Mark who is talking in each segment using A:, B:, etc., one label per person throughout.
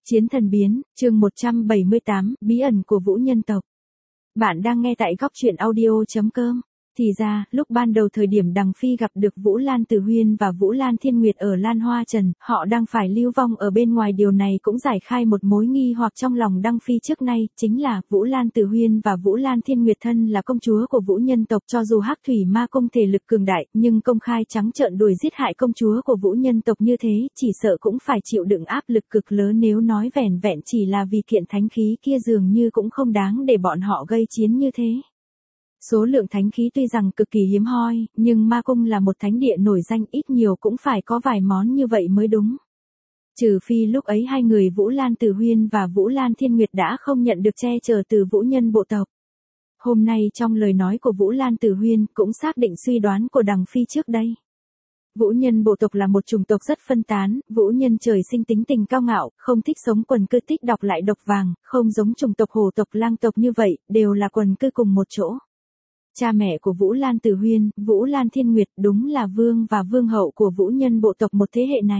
A: Chiến thần biến, chương 178, bí ẩn của Vũ nhân tộc. Bạn đang nghe tại góc truyện audio.com. Thì ra, lúc ban đầu thời điểm Đằng Phi gặp được Vũ Lan Tử Huyên và Vũ Lan Thiên Nguyệt ở Lan Hoa Trần, họ đang phải lưu vong ở bên ngoài, điều này cũng giải khai một mối nghi hoặc trong lòng Đằng Phi trước nay, chính là Vũ Lan Tử Huyên và Vũ Lan Thiên Nguyệt thân là công chúa của Vũ nhân tộc, cho dù Hắc Thủy Ma Cung thể lực cường đại, nhưng công khai trắng trợn đuổi giết hại công chúa của Vũ nhân tộc như thế, chỉ sợ cũng phải chịu đựng áp lực cực lớn, nếu nói vẻn vẹn chỉ là vì kiện thánh khí kia dường như cũng không đáng để bọn họ gây chiến như thế. Số lượng thánh khí tuy rằng cực kỳ hiếm hoi, nhưng Ma Cung là một thánh địa nổi danh, ít nhiều cũng phải có vài món như vậy mới đúng. Trừ phi lúc ấy hai người Vũ Lan Tử Huyên và Vũ Lan Thiên Nguyệt đã không nhận được che chở từ Vũ nhân bộ tộc. Hôm nay trong lời nói của Vũ Lan Tử Huyên cũng xác định suy đoán của Đằng Phi trước đây. Vũ nhân bộ tộc là một chủng tộc rất phân tán, Vũ nhân trời sinh tính tình cao ngạo, không thích sống quần cư, thích độc lại độc vàng, không giống chủng tộc hổ tộc lang tộc như vậy, đều là quần cư cùng một chỗ. Cha mẹ của Vũ Lan Tử Huyên, Vũ Lan Thiên Nguyệt đúng là vương và vương hậu của Vũ nhân bộ tộc một thế hệ này.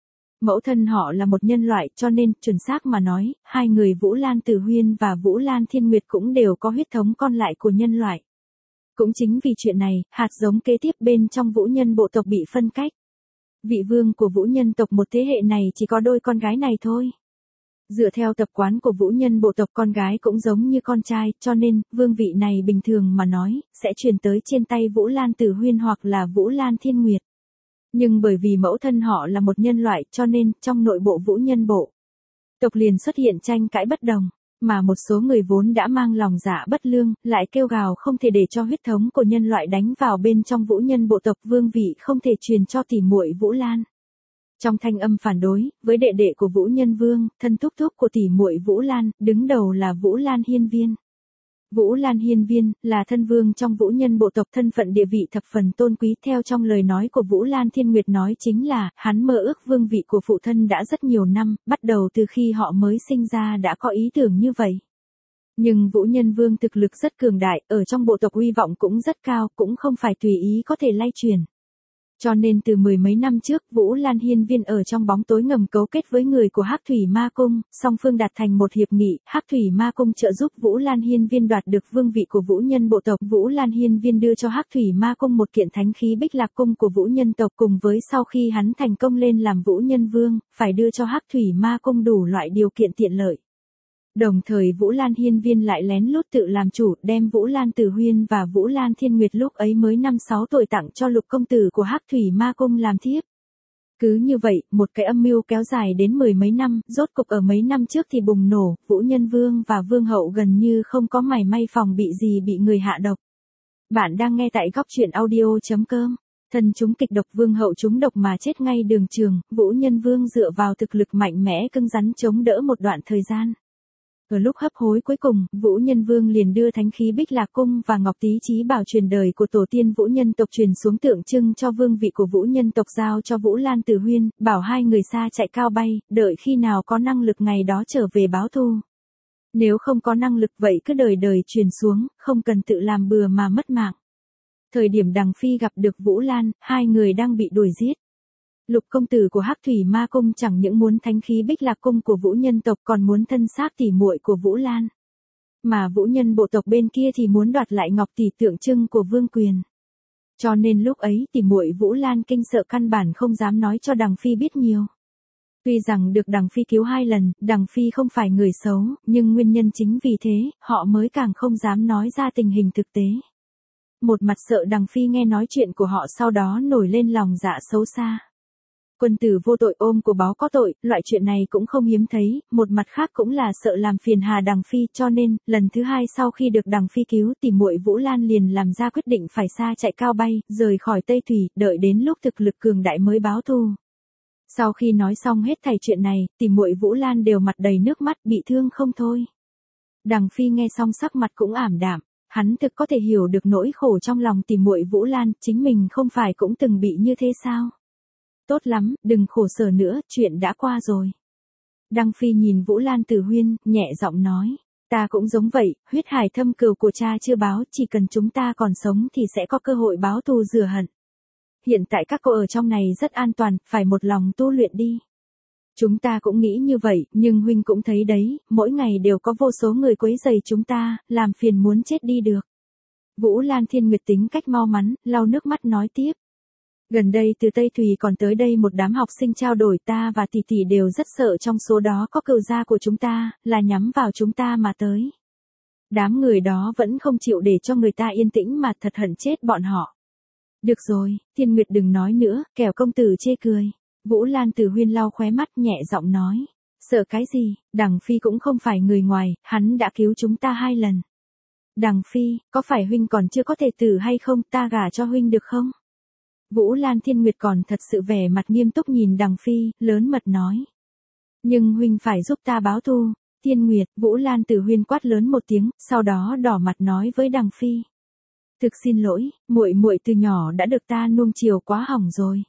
A: Mẫu thân họ là một nhân loại, cho nên, chuẩn xác mà nói, hai người Vũ Lan Tử Huyên và Vũ Lan Thiên Nguyệt cũng đều có huyết thống con lại của nhân loại. Cũng chính vì chuyện này, hạt giống kế tiếp bên trong Vũ nhân bộ tộc bị phân cách. Vị vương của Vũ nhân tộc một thế hệ này chỉ có đôi con gái này thôi. Dựa theo tập quán của Vũ nhân bộ tộc, con gái cũng giống như con trai, cho nên, vương vị này bình thường mà nói, sẽ truyền tới trên tay Vũ Lan Tử Huyên hoặc là Vũ Lan Thiên Nguyệt. Nhưng bởi vì mẫu thân họ là một nhân loại, cho nên, trong nội bộ Vũ nhân bộ tộc liền xuất hiện tranh cãi bất đồng, mà một số người vốn đã mang lòng dạ bất lương, lại kêu gào không thể để cho huyết thống của nhân loại đánh vào bên trong Vũ nhân bộ tộc, vương vị không thể truyền cho tỷ muội Vũ Lan. Trong thanh âm phản đối, với đệ đệ của Vũ nhân vương, thân thúc thúc của tỷ muội Vũ Lan, đứng đầu là Vũ Lan Hiên Viên. Vũ Lan Hiên Viên, là thân vương trong Vũ nhân bộ tộc, thân phận địa vị thập phần tôn quý, theo trong lời nói của Vũ Lan Thiên Nguyệt nói chính là, hắn mơ ước vương vị của phụ thân đã rất nhiều năm, bắt đầu từ khi họ mới sinh ra đã có ý tưởng như vậy. Nhưng Vũ nhân vương thực lực rất cường đại, ở trong bộ tộc uy vọng cũng rất cao, cũng không phải tùy ý có thể lay truyền. Cho nên từ mười mấy năm trước, Vũ Lan Hiên Viên ở trong bóng tối ngầm cấu kết với người của Hắc Thủy Ma Cung, song phương đạt thành một hiệp nghị, Hắc Thủy Ma Cung trợ giúp Vũ Lan Hiên Viên đoạt được vương vị của Vũ nhân bộ tộc. Vũ Lan Hiên Viên đưa cho Hắc Thủy Ma Cung một kiện thánh khí Bích Lạc Cung của Vũ nhân tộc, cùng với sau khi hắn thành công lên làm Vũ nhân vương, phải đưa cho Hắc Thủy Ma Cung đủ loại điều kiện tiện lợi. Đồng thời Vũ Lan Hiên Viên lại lén lút tự làm chủ, đem Vũ Lan Tử Huyên và Vũ Lan Thiên Nguyệt lúc ấy mới 5-6 tuổi tặng cho lục công tử của Hắc Thủy Ma Cung làm thiếp. Cứ như vậy, một cái âm mưu kéo dài đến mười mấy năm, rốt cục ở mấy năm trước thì bùng nổ, Vũ nhân vương và vương hậu gần như không có mảy may phòng bị gì bị người hạ độc. Bạn đang nghe tại góc truyện audio.com. Thân chúng kịch độc, vương hậu chúng độc mà chết ngay đường trường, Vũ nhân vương dựa vào thực lực mạnh mẽ cứng rắn chống đỡ một đoạn thời gian. Ở lúc hấp hối cuối cùng, Vũ nhân vương liền đưa thánh khí Bích Lạc Cung và Ngọc Tí Chí Bảo truyền đời của tổ tiên Vũ nhân tộc truyền xuống, tượng trưng cho vương vị của Vũ nhân tộc, giao cho Vũ Lan Tử Huyên, bảo hai người xa chạy cao bay, đợi khi nào có năng lực ngày đó trở về báo thù. Nếu không có năng lực vậy cứ đời đời truyền xuống, không cần tự làm bừa mà mất mạng. Thời điểm Đằng Phi gặp được Vũ Lan, hai người đang bị đuổi giết. Lục công tử của Hắc Thủy Ma Cung chẳng những muốn thánh khí Bích Lạc Cung của Vũ nhân tộc, còn muốn thân xác tỷ muội của Vũ Lan. Mà Vũ nhân bộ tộc bên kia thì muốn đoạt lại Ngọc Tỷ, tượng trưng của vương quyền. Cho nên lúc ấy tỷ muội Vũ Lan kinh sợ, căn bản không dám nói cho Đằng Phi biết nhiều. Tuy rằng được Đằng Phi cứu 2 lần, Đằng Phi không phải người xấu, nhưng nguyên nhân chính vì thế, họ mới càng không dám nói ra tình hình thực tế. Một mặt sợ Đằng Phi nghe nói chuyện của họ sau đó nổi lên lòng dạ xấu xa. Quân tử vô tội ôm của báo có tội, loại chuyện này cũng không hiếm thấy, một mặt khác cũng là sợ làm phiền hà Đằng Phi, cho nên, lần thứ 2 sau khi được Đằng Phi cứu, tỷ muội Vũ Lan liền làm ra quyết định phải xa chạy cao bay, rời khỏi Tây Thủy, đợi đến lúc thực lực cường đại mới báo thù. Sau khi nói xong hết thảy chuyện này, tỷ muội Vũ Lan đều mặt đầy nước mắt, bị thương không thôi. Đằng Phi nghe xong sắc mặt cũng ảm đạm, hắn thực có thể hiểu được nỗi khổ trong lòng tỷ muội Vũ Lan, chính mình không phải cũng từng bị như thế sao? Tốt lắm, đừng khổ sở nữa, chuyện đã qua rồi. Đằng Phi nhìn Vũ Lan Tử Huyên, nhẹ giọng nói, ta cũng giống vậy, huyết hải thâm cừu của cha chưa báo, chỉ cần chúng ta còn sống thì sẽ có cơ hội báo thù rửa hận. Hiện tại các cô ở trong này rất an toàn, phải một lòng tu luyện đi. Chúng ta cũng nghĩ như vậy, nhưng huynh cũng thấy đấy, mỗi ngày đều có vô số người quấy rầy chúng ta, làm phiền muốn chết đi được. Vũ Lan Thiên Nguyệt tính cách mau mắn, lau nước mắt nói tiếp. Gần đây từ Tây Thùy còn tới đây một đám học sinh trao đổi, ta và tỷ tỷ đều rất sợ trong số đó có cừu gia của chúng ta, là nhắm vào chúng ta mà tới. Đám người đó vẫn không chịu để cho người ta yên tĩnh mà thật hận chết bọn họ. Được rồi, Thiên Nguyệt đừng nói nữa, kẻo công tử chê cười. Vũ Lan Tử Huyên lau khóe mắt nhẹ giọng nói. Sợ cái gì, Đằng Phi cũng không phải người ngoài, hắn đã cứu chúng ta 2 lần. Đằng Phi, có phải huynh còn chưa có thể tử hay không, ta gả cho huynh được không? Vũ Lan Thiên Nguyệt còn thật sự vẻ mặt nghiêm túc nhìn Đằng Phi, lớn mật nói. Nhưng huynh phải giúp ta báo thù. Thiên Nguyệt, Vũ Lan Tử Huyên quát lớn một tiếng, sau đó đỏ mặt nói với Đằng Phi. Thực xin lỗi, muội muội từ nhỏ đã được ta nuông chiều quá hỏng rồi.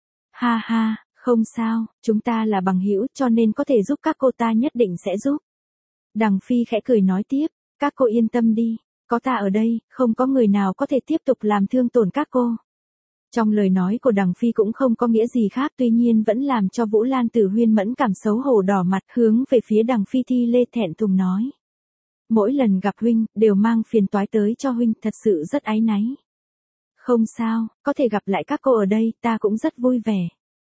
A: Ha ha, không sao, chúng ta là bằng hữu cho nên có thể giúp các cô, ta nhất định sẽ giúp. Đằng Phi khẽ cười nói tiếp, các cô yên tâm đi, có ta ở đây, không có người nào có thể tiếp tục làm thương tổn các cô. Trong lời nói của Đằng Phi cũng không có nghĩa gì khác, tuy nhiên vẫn làm cho Vũ Lan Tử Huyên mẫn cảm xấu hổ đỏ mặt, hướng về phía Đằng Phi thi lê thẹn thùng nói. Mỗi lần gặp huynh, đều mang phiền toái tới cho huynh, thật sự rất áy náy. Không sao, có thể gặp lại các cô ở đây, ta cũng rất vui vẻ.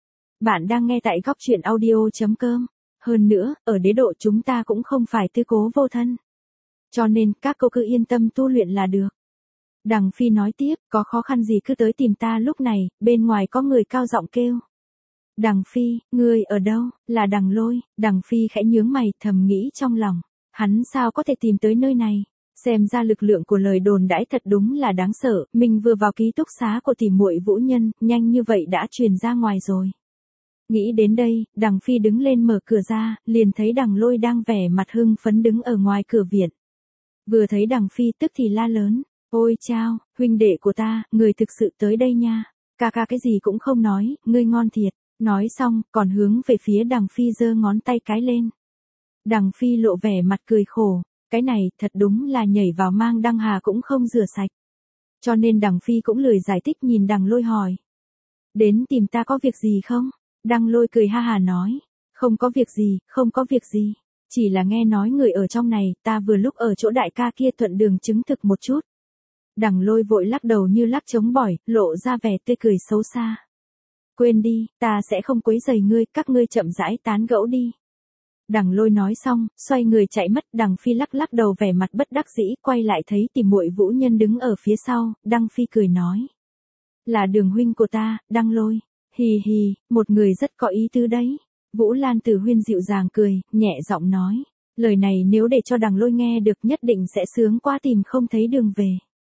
A: Bạn đang nghe tại góc truyện audio.com. Hơn nữa, ở đế độ chúng ta cũng không phải tư cố vô thân. Cho nên, các cô cứ yên tâm tu luyện là được. Đằng Phi nói tiếp, có khó khăn gì cứ tới tìm ta lúc này, bên ngoài có người cao giọng kêu. Đằng Phi, ngươi ở đâu, là Đằng Lôi. Đằng Phi khẽ nhướng mày, thầm nghĩ trong lòng. Hắn sao có thể tìm tới nơi này? Xem ra lực lượng của lời đồn đãi thật đúng là đáng sợ, mình vừa vào ký túc xá của tỷ muội Vũ Nhân, nhanh như vậy đã truyền ra ngoài rồi. Nghĩ đến đây, Đằng Phi đứng lên mở cửa ra, liền thấy Đằng Lôi đang vẻ mặt hưng phấn đứng ở ngoài cửa viện. Vừa thấy Đằng Phi tức thì la lớn, ôi chao, huynh đệ của ta, người thực sự tới đây nha, ca ca cái gì cũng không nói, ngươi ngon thiệt, nói xong, còn hướng về phía Đằng Phi giơ ngón tay cái lên. Đằng Phi lộ vẻ mặt cười khổ, cái này thật đúng là nhảy vào mang đăng hà cũng không rửa sạch. Cho nên Đằng Phi cũng lười giải thích, nhìn Đằng Lôi hỏi. Đến tìm ta có việc gì không? Đằng Lôi cười ha hà nói, không có việc gì, không có việc gì. Chỉ là nghe nói người ở trong này, ta vừa lúc ở chỗ đại ca kia thuận đường chứng thực một chút. Đằng Lôi vội lắc đầu như lắc trống bỏi, lộ ra vẻ tươi cười xấu xa. Quên đi, ta sẽ không quấy rầy ngươi, các ngươi chậm rãi tán gẫu đi. Đằng Lôi nói xong, xoay người chạy mất. Đằng Phi lắc lắc đầu vẻ mặt bất đắc dĩ, quay lại thấy tỷ muội Vũ Nhân đứng ở phía sau, Đằng Phi cười nói. Là Đường huynh của ta, Đằng Lôi. Hì hì, một người rất có ý tứ đấy. Vũ Lan Tử Huyên dịu dàng cười, nhẹ giọng nói. Lời này nếu để cho Đằng Lôi nghe được nhất định sẽ sướng quá tìm không thấy đường về.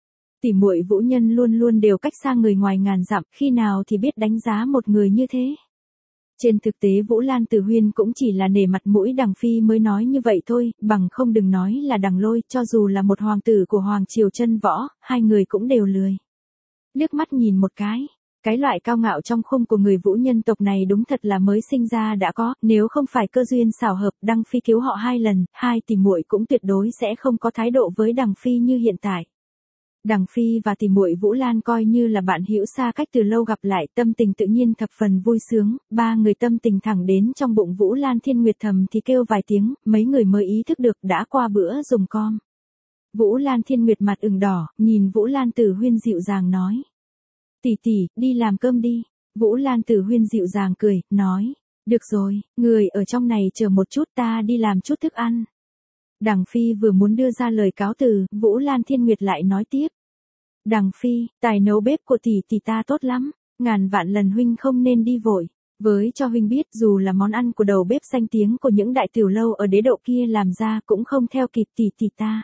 A: Tỷ muội Vũ Nhân luôn luôn đều cách xa người ngoài ngàn dặm, khi nào thì biết đánh giá một người như thế. Trên thực tế Vũ Lan Tử Huyên cũng chỉ là nể mặt mũi Đằng Phi mới nói như vậy thôi, bằng không đừng nói là Đằng Lôi, cho dù là một hoàng tử của Hoàng Triều Chân Võ, hai người cũng đều lười. Liếc mắt nhìn một cái loại cao ngạo trong khung của người Vũ nhân tộc này đúng thật là mới sinh ra đã có, nếu không phải cơ duyên xảo hợp, Đằng Phi cứu họ 2 lần, hai tỷ muội cũng tuyệt đối sẽ không có thái độ với Đằng Phi như hiện tại. Đằng Phi và tỷ muội Vũ Lan coi như là bạn hữu xa cách từ lâu gặp lại, tâm tình tự nhiên thập phần vui sướng, ba người tâm tình thẳng đến trong bụng Vũ Lan Thiên Nguyệt thầm thì kêu vài tiếng, mấy người mới ý thức được đã qua bữa dùng com. Vũ Lan Thiên Nguyệt mặt ửng đỏ, nhìn Vũ Lan Tử Huyên dịu dàng nói. Tỷ tỷ, đi làm cơm đi. Vũ Lan Tử Huyên dịu dàng cười, nói. Được rồi, người ở trong này chờ một chút, ta đi làm chút thức ăn. Đằng Phi vừa muốn đưa ra lời cáo từ, Vũ Lan Thiên Nguyệt lại nói tiếp. Đằng Phi, tài nấu bếp của tỷ ta tốt lắm, ngàn vạn lần huynh không nên đi vội. Với cho huynh biết dù là món ăn của đầu bếp danh tiếng của những đại tiểu lâu ở đế độ kia làm ra cũng không theo kịp tỷ ta.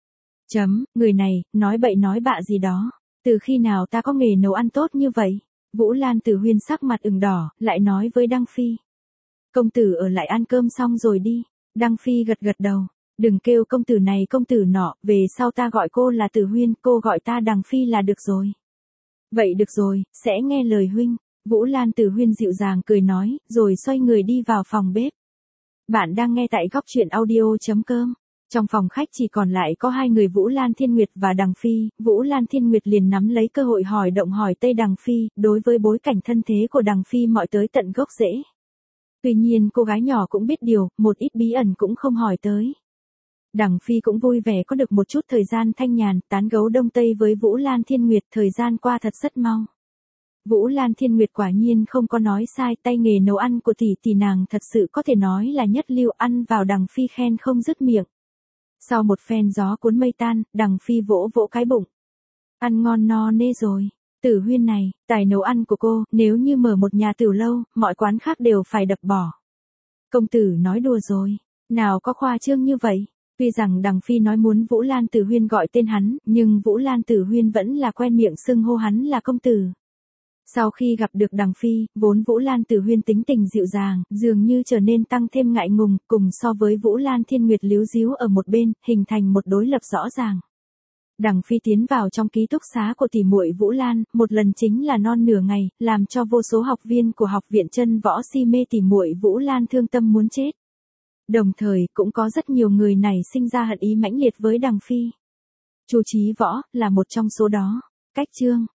A: Người này, nói bậy nói bạ gì đó. Từ khi nào ta có nghề nấu ăn tốt như vậy? Vũ Lan Tử Huyên sắc mặt ửng đỏ, lại nói với Đằng Phi. Công tử ở lại ăn cơm xong rồi đi. Đằng Phi gật gật đầu. Đừng kêu công tử này công tử nọ, về sau ta gọi cô là Tử Huyên, cô gọi ta Đằng Phi là được rồi. Vậy được rồi, sẽ nghe lời huynh. Vũ Lan Tử Huyên dịu dàng cười nói, rồi xoay người đi vào phòng bếp. Bạn đang nghe tại góc truyện audio.com. Trong phòng khách chỉ còn lại có hai người Vũ Lan Thiên Nguyệt và Đằng Phi, Vũ Lan Thiên Nguyệt liền nắm lấy cơ hội hỏi động hỏi tây Đằng Phi, đối với bối cảnh thân thế của Đằng Phi mọi tới tận gốc rễ. Tuy nhiên cô gái nhỏ cũng biết điều, một ít bí ẩn cũng không hỏi tới. Đằng Phi cũng vui vẻ có được một chút thời gian thanh nhàn, tán gẫu Đông Tây với Vũ Lan Thiên Nguyệt, thời gian qua thật rất mau. Vũ Lan Thiên Nguyệt quả nhiên không có nói sai, tay nghề nấu ăn của tỷ nàng thật sự có thể nói là nhất lưu, ăn vào Đằng Phi khen không dứt miệng. Sau một phen gió cuốn mây tan, Đằng Phi vỗ vỗ cái bụng. Ăn ngon no nê rồi. Tử Huyên này, tài nấu ăn của cô, nếu như mở một nhà tiểu lâu, mọi quán khác đều phải đập bỏ. Công tử nói đùa rồi, nào có khoa trương như vậy. Tuy rằng Đằng Phi nói muốn Vũ Lan Tử Huyên gọi tên hắn, nhưng Vũ Lan Tử Huyên vẫn là quen miệng xưng hô hắn là công tử. Sau khi gặp được Đằng Phi, vốn Vũ Lan Tử Huyên tính tình dịu dàng, dường như trở nên tăng thêm ngại ngùng, cùng so với Vũ Lan Thiên Nguyệt líu díu ở một bên, hình thành một đối lập rõ ràng. Đằng Phi tiến vào trong ký túc xá của tỷ muội Vũ Lan, một lần chính là non nửa ngày, làm cho vô số học viên của học viện Chân Võ si mê tỷ muội Vũ Lan thương tâm muốn chết. Đồng thời, cũng có rất nhiều người này sinh ra hận ý mãnh liệt với Đằng Phi. Chu Chí Võ là một trong số đó. Cách chương